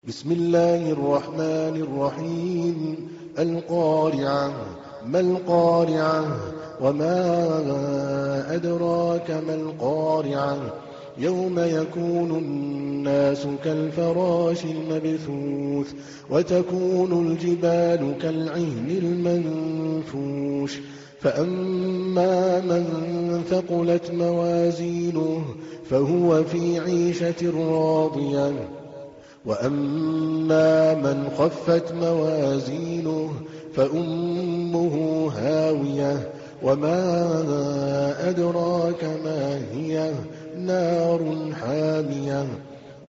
بسم الله الرحمن الرحيم. القارعة. ما القارعة؟ وما أدراك ما القارعة؟ يوم يكون الناس كالفراش المبثوث وتكون الجبال كالعهن المنفوش فأما من ثقلت موازينه فهو في عيشة راضية وأما من خفت موازينه فأمه هاوية وما أدراك ما هي نار حامية